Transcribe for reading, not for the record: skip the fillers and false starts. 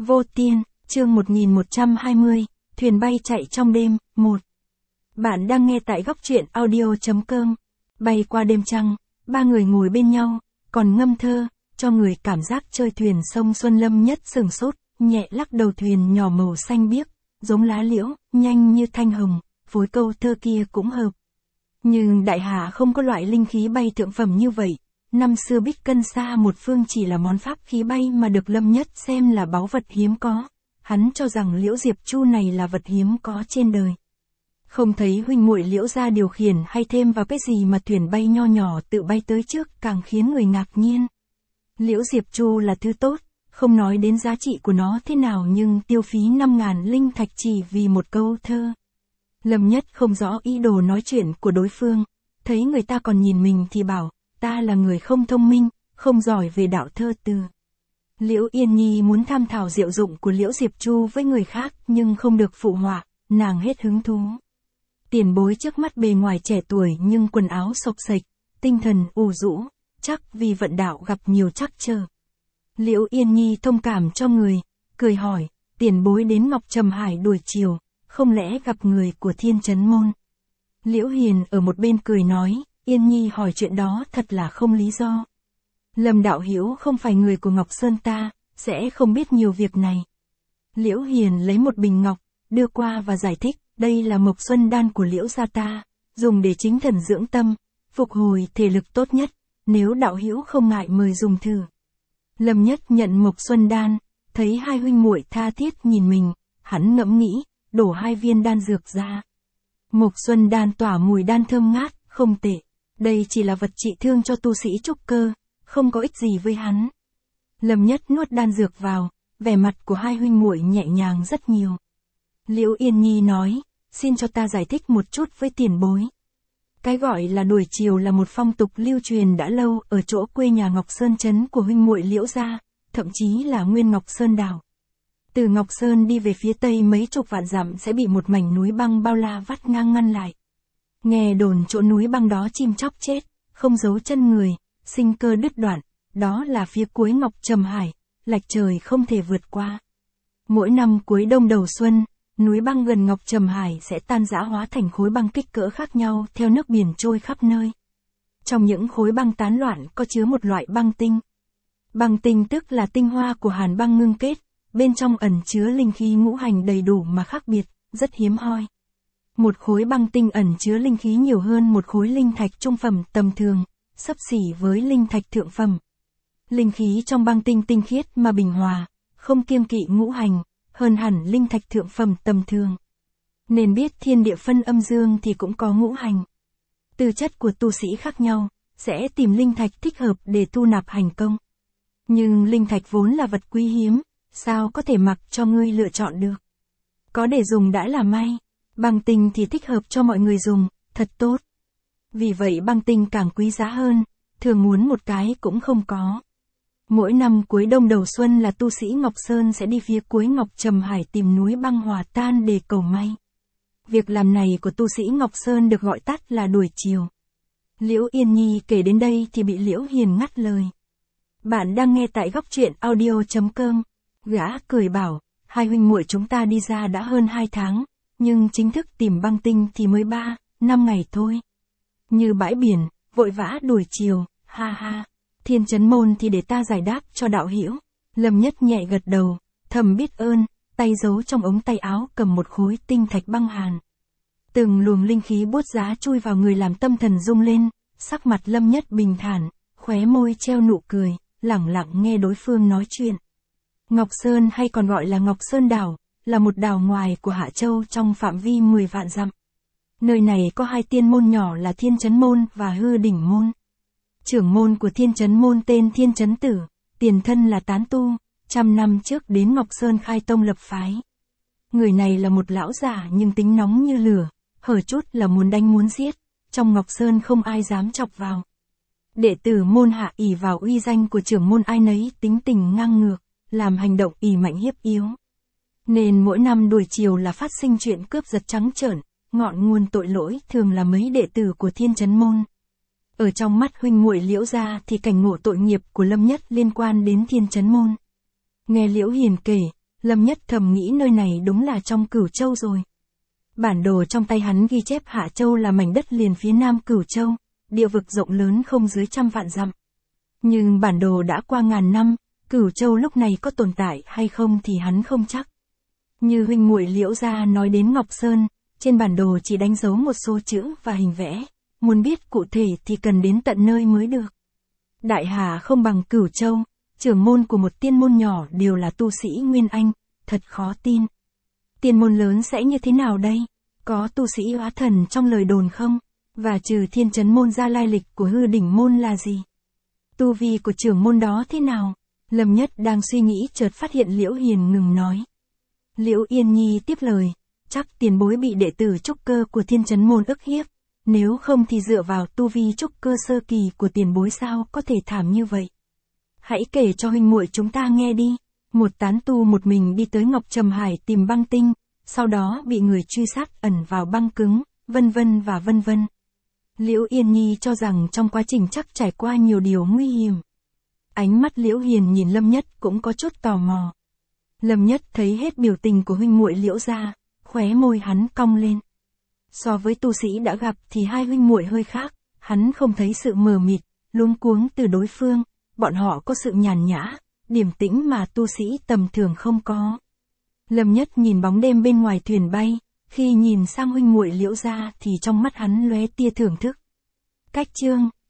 Vô Tiên, chương 1120, thuyền bay chạy trong đêm, 1. Bạn đang nghe tại góc truyện audio.com. Bay qua đêm trăng, ba người ngồi bên nhau, còn ngâm thơ, cho người cảm giác chơi thuyền sông Xuân Lâm Nhất sừng sốt, nhẹ lắc đầu thuyền nhỏ màu xanh biếc, giống lá liễu, nhanh như thanh hồng, phối câu thơ kia cũng hợp. Nhưng đại hạ không có loại linh khí bay thượng phẩm như vậy. Năm xưa Bích Cân Sa một phương chỉ là món pháp khí bay mà được Lâm Nhất xem là báu vật hiếm có. Hắn cho rằng Liễu Diệp Chu này là vật hiếm có trên đời. Không thấy huynh muội Liễu gia điều khiển hay thêm vào cái gì mà thuyền bay nho nhỏ tự bay tới trước càng khiến người ngạc nhiên. Liễu Diệp Chu là thứ tốt, không nói đến giá trị của nó thế nào nhưng tiêu phí 5.000 linh thạch chỉ vì một câu thơ. Lâm Nhất không rõ ý đồ nói chuyện của đối phương, thấy người ta còn nhìn mình thì bảo, ta là người không thông minh, không giỏi về đạo thơ từ. Liễu Yên Nhi muốn tham thảo diệu dụng của Liễu Diệp Chu với người khác nhưng không được phụ họa, nàng hết hứng thú. Tiền bối trước mắt bề ngoài trẻ tuổi nhưng quần áo xộc xệch, tinh thần ù rũ, chắc vì vận đạo gặp nhiều trắc trở. Liễu Yên Nhi thông cảm cho người, cười hỏi, tiền bối đến Ngọc Trầm Hải đuổi chiều, không lẽ gặp người của Thiên Chấn Môn? Liễu Hiền ở một bên cười nói, Yên Nhi hỏi chuyện đó thật là không lý do. Lâm đạo hữu không phải người của Ngọc Sơn ta, sẽ không biết nhiều việc này. Liễu Hiền lấy một bình ngọc, đưa qua và giải thích, đây là Mộc Xuân Đan của Liễu gia ta, dùng để chính thần dưỡng tâm, phục hồi thể lực tốt nhất, nếu đạo hữu không ngại mời dùng thử. Lâm Nhất nhận Mộc Xuân Đan, thấy hai huynh muội tha thiết nhìn mình, hắn ngẫm nghĩ, đổ 2 viên đan dược ra. Mộc Xuân Đan tỏa mùi đan thơm ngát, không tệ. Đây chỉ là vật trị thương cho tu sĩ trúc cơ, không có ích gì với hắn. Lâm Nhất nuốt đan dược vào, vẻ mặt của hai huynh muội nhẹ nhàng rất nhiều. Liễu Yên Nhi nói, xin cho ta giải thích một chút với tiền bối. Cái gọi là đuổi chiều là một phong tục lưu truyền đã lâu ở chỗ quê nhà Ngọc Sơn Trấn của huynh muội Liễu gia, thậm chí là nguyên Ngọc Sơn đảo. Từ Ngọc Sơn đi về phía tây mấy chục vạn dặm sẽ bị một mảnh núi băng bao la vắt ngang ngăn lại. Nghe đồn chỗ núi băng đó chim chóc chết, không giấu chân người, sinh cơ đứt đoạn, đó là phía cuối Ngọc Trầm Hải, lạch trời không thể vượt qua. Mỗi năm cuối đông đầu xuân, núi băng gần Ngọc Trầm Hải sẽ tan rã hóa thành khối băng kích cỡ khác nhau theo nước biển trôi khắp nơi. Trong những khối băng tán loạn có chứa một loại băng tinh. Băng tinh tức là tinh hoa của hàn băng ngưng kết, bên trong ẩn chứa linh khí ngũ hành đầy đủ mà khác biệt, rất hiếm hoi. Một khối băng tinh ẩn chứa linh khí nhiều hơn một khối linh thạch trung phẩm tầm thường, xấp xỉ với linh thạch thượng phẩm. Linh khí trong băng tinh tinh khiết mà bình hòa, không kiêng kỵ ngũ hành, hơn hẳn linh thạch thượng phẩm tầm thường. Nên biết thiên địa phân âm dương thì cũng có ngũ hành. Tư chất của tu sĩ khác nhau, sẽ tìm linh thạch thích hợp để tu nạp hành công. Nhưng linh thạch vốn là vật quý hiếm, sao có thể mặc cho ngươi lựa chọn được. Có để dùng đã là may. Băng tinh thì thích hợp cho mọi người dùng, thật tốt. Vì vậy băng tinh càng quý giá hơn, thường muốn một cái cũng không có. Mỗi năm cuối đông đầu xuân là tu sĩ Ngọc Sơn sẽ đi phía cuối Ngọc Trầm Hải tìm núi băng hòa tan để cầu may. Việc làm này của tu sĩ Ngọc Sơn được gọi tắt là đuổi chiều. Liễu Yên Nhi kể đến đây thì bị Liễu Hiền ngắt lời. Bạn đang nghe tại góc truyện audio.com. Gã cười bảo, hai huynh muội chúng ta đi ra đã hơn 2 tháng. Nhưng chính thức tìm băng tinh thì mới 3-5 ngày thôi. Như bãi biển, vội vã đuổi chiều, ha ha. Thiên Chấn Môn thì để ta giải đáp cho đạo hữu. Lâm Nhất nhẹ gật đầu, thầm biết ơn, tay giấu trong ống tay áo cầm một khối tinh thạch băng hàn. Từng luồng linh khí buốt giá chui vào người làm tâm thần rung lên, sắc mặt Lâm Nhất bình thản, khóe môi treo nụ cười, lẳng lặng nghe đối phương nói chuyện. Ngọc Sơn hay còn gọi là Ngọc Sơn đảo, là một đảo ngoài của Hạ Châu trong phạm vi 10 vạn dặm. Nơi này có 2 tiên môn nhỏ là Thiên Chấn Môn và Hư Đỉnh Môn. Trưởng môn của Thiên Chấn Môn tên Thiên Chấn Tử, tiền thân là tán tu, 100 năm trước đến Ngọc Sơn khai tông lập phái. Người này là một lão già nhưng tính nóng như lửa, hở chút là muốn đánh muốn giết, trong Ngọc Sơn không ai dám chọc vào. Đệ tử môn hạ ỷ vào uy danh của trưởng môn ai nấy tính tình ngang ngược, làm hành động ỷ mạnh hiếp yếu. Nên mỗi năm đuổi chiều là phát sinh chuyện cướp giật trắng trợn, ngọn nguồn tội lỗi thường là mấy đệ tử của Thiên Chấn Môn. Ở trong mắt huynh muội Liễu gia thì cảnh ngộ tội nghiệp của Lâm Nhất liên quan đến Thiên Chấn Môn. Nghe Liễu Hiền kể, Lâm Nhất thầm nghĩ nơi này đúng là trong Cửu Châu rồi. Bản đồ trong tay hắn ghi chép Hạ Châu là mảnh đất liền phía nam Cửu Châu, địa vực rộng lớn không dưới 100 vạn dặm. Nhưng bản đồ đã qua ngàn năm, Cửu Châu lúc này có tồn tại hay không thì hắn không chắc. Như huynh muội Liễu gia nói đến Ngọc Sơn, trên bản đồ chỉ đánh dấu một số chữ và hình vẽ, muốn biết cụ thể thì cần đến tận nơi mới được. Đại Hà không bằng Cửu Châu, trưởng môn của một tiên môn nhỏ đều là tu sĩ Nguyên Anh, thật khó tin. Tiên môn lớn sẽ như thế nào đây? Có tu sĩ hóa thần trong lời đồn không? Và trừ Thiên Chấn môn ra lai lịch của Hư Đỉnh môn là gì? Tu vi của trưởng môn đó thế nào? Lâm Nhất đang suy nghĩ chợt phát hiện Liễu Hiền ngừng nói. Liễu Yên Nhi tiếp lời, chắc tiền bối bị đệ tử trúc cơ của Thiên Chấn môn ức hiếp, nếu không thì dựa vào tu vi trúc cơ sơ kỳ của tiền bối sao có thể thảm như vậy. Hãy kể cho huynh muội chúng ta nghe đi. Một tán tu một mình đi tới Ngọc Trầm Hải tìm băng tinh, sau đó bị người truy sát ẩn vào băng cứng, vân vân và vân vân. Liễu Yên Nhi cho rằng trong quá trình chắc trải qua nhiều điều nguy hiểm. Ánh mắt Liễu Hiền nhìn Lâm Nhất cũng có chút tò mò. Lâm Nhất thấy hết biểu tình của huynh muội Liễu gia, khóe môi hắn cong lên. So với tu sĩ đã gặp thì hai huynh muội hơi khác, hắn không thấy sự mờ mịt, luống cuống từ đối phương, bọn họ có sự nhàn nhã, điềm tĩnh mà tu sĩ tầm thường không có. Lâm Nhất nhìn bóng đêm bên ngoài thuyền bay, khi nhìn sang huynh muội Liễu gia thì trong mắt hắn lóe tia thưởng thức. Cách chương